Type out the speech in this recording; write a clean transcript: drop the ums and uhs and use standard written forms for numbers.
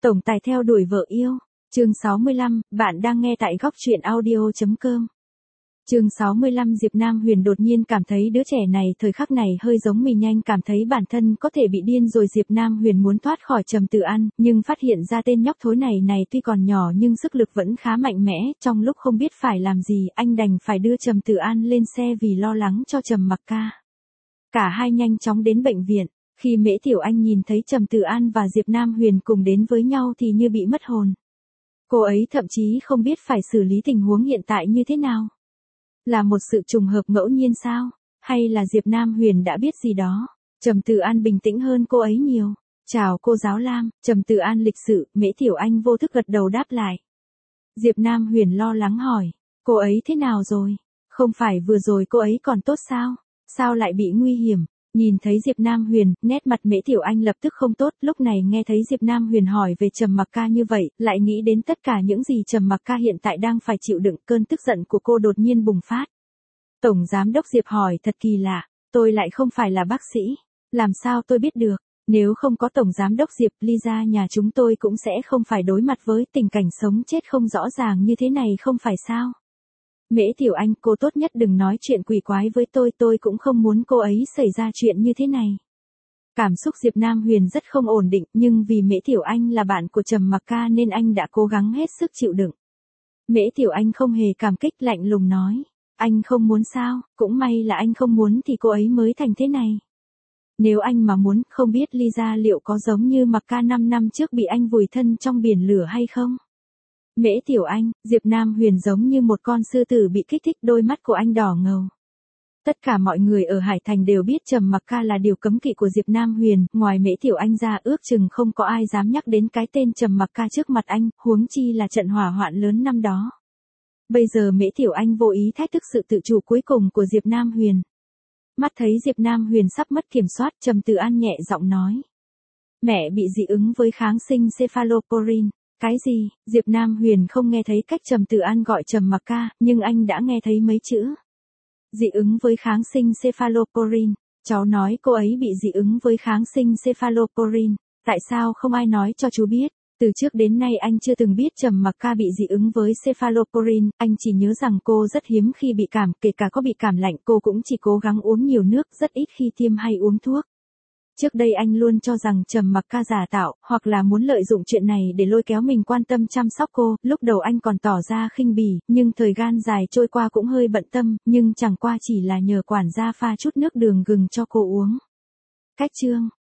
Tổng tài theo đuổi vợ yêu. Chương 65, bạn đang nghe tại góc truyện audio.com. Chương 65 Diệp Nam Huyền đột nhiên cảm thấy đứa trẻ này thời khắc này hơi giống mình, nhanh cảm thấy bản thân có thể bị điên rồi. Diệp Nam Huyền muốn thoát khỏi Trầm Tử An, nhưng phát hiện ra tên nhóc thối này tuy còn nhỏ nhưng sức lực vẫn khá mạnh mẽ. Trong lúc không biết phải làm gì, anh đành phải đưa Trầm Tử An lên xe vì lo lắng cho Trầm Mặc Ca. Cả hai nhanh chóng đến bệnh viện. Khi Mễ Tiểu Anh nhìn thấy Trầm Tử An và Diệp Nam Huyền cùng đến với nhau thì như bị mất hồn. Cô ấy thậm chí không biết phải xử lý tình huống hiện tại như thế nào. Là một sự trùng hợp ngẫu nhiên sao? Hay là Diệp Nam Huyền đã biết gì đó? Trầm Tử An bình tĩnh hơn cô ấy nhiều. Chào cô giáo Lam. Trầm Tử An lịch sự. Mễ Tiểu Anh vô thức gật đầu đáp lại. Diệp Nam Huyền lo lắng hỏi. Cô ấy thế nào rồi? Không phải vừa rồi cô ấy còn tốt sao? Sao lại bị nguy hiểm? Nhìn thấy Diệp Nam Huyền, nét mặt Mễ Tiểu Anh lập tức không tốt. Lúc này nghe thấy Diệp Nam Huyền hỏi về Trầm Mặc Ca như vậy, lại nghĩ đến tất cả những gì Trầm Mặc Ca hiện tại đang phải chịu đựng. Cơn tức giận của cô đột nhiên bùng phát. Tổng giám đốc Diệp hỏi thật kỳ lạ, tôi lại không phải là bác sĩ. Làm sao tôi biết được? Nếu không có Tổng giám đốc Diệp, Lisa nhà chúng tôi cũng sẽ không phải đối mặt với tình cảnh sống chết không rõ ràng như thế này, không phải sao? Mễ Tiểu Anh, cô tốt nhất đừng nói chuyện quỷ quái với tôi cũng không muốn cô ấy xảy ra chuyện như thế này. Cảm xúc Diệp Nam Huyền rất không ổn định, nhưng vì Mễ Tiểu Anh là bạn của Trầm Mặc Ca nên anh đã cố gắng hết sức chịu đựng. Mễ Tiểu Anh không hề cảm kích, lạnh lùng nói. Anh không muốn sao? Cũng may là anh không muốn thì cô ấy mới thành thế này. Nếu anh mà muốn, không biết Lisa liệu có giống như Mặc Ca 5 năm trước bị anh vùi thân trong biển lửa hay không? Mễ Tiểu Anh, Diệp Nam Huyền giống như một con sư tử bị kích thích, đôi mắt của anh đỏ ngầu. Tất cả mọi người ở Hải Thành đều biết Trầm Mặc Ca là điều cấm kỵ của Diệp Nam Huyền, ngoài Mễ Tiểu Anh ra ước chừng không có ai dám nhắc đến cái tên Trầm Mặc Ca trước mặt anh, huống chi là trận hỏa hoạn lớn năm đó. Bây giờ Mễ Tiểu Anh vô ý thách thức sự tự chủ cuối cùng của Diệp Nam Huyền. Mắt thấy Diệp Nam Huyền sắp mất kiểm soát, Trầm Tử An nhẹ giọng nói. Mẹ bị dị ứng với kháng sinh cephalosporin. Cái gì? Diệp Nam Huyền không nghe thấy cách Trầm Tử An gọi Trầm Mặc Ca, nhưng anh đã nghe thấy mấy chữ. Dị ứng với kháng sinh cephalosporin. Cháu nói cô ấy bị dị ứng với kháng sinh cephalosporin. Tại sao không ai nói cho chú biết? Từ trước đến nay anh chưa từng biết Trầm Mặc Ca bị dị ứng với cephalosporin, anh chỉ nhớ rằng cô rất hiếm khi bị cảm, kể cả có bị cảm lạnh cô cũng chỉ cố gắng uống nhiều nước, rất ít khi tiêm hay uống thuốc. Trước đây anh luôn cho rằng Trầm Mặc Ca giả tạo, hoặc là muốn lợi dụng chuyện này để lôi kéo mình quan tâm chăm sóc cô, lúc đầu anh còn tỏ ra khinh bỉ, nhưng thời gian dài trôi qua cũng hơi bận tâm, nhưng chẳng qua chỉ là nhờ quản gia pha chút nước đường gừng cho cô uống. Cách chương,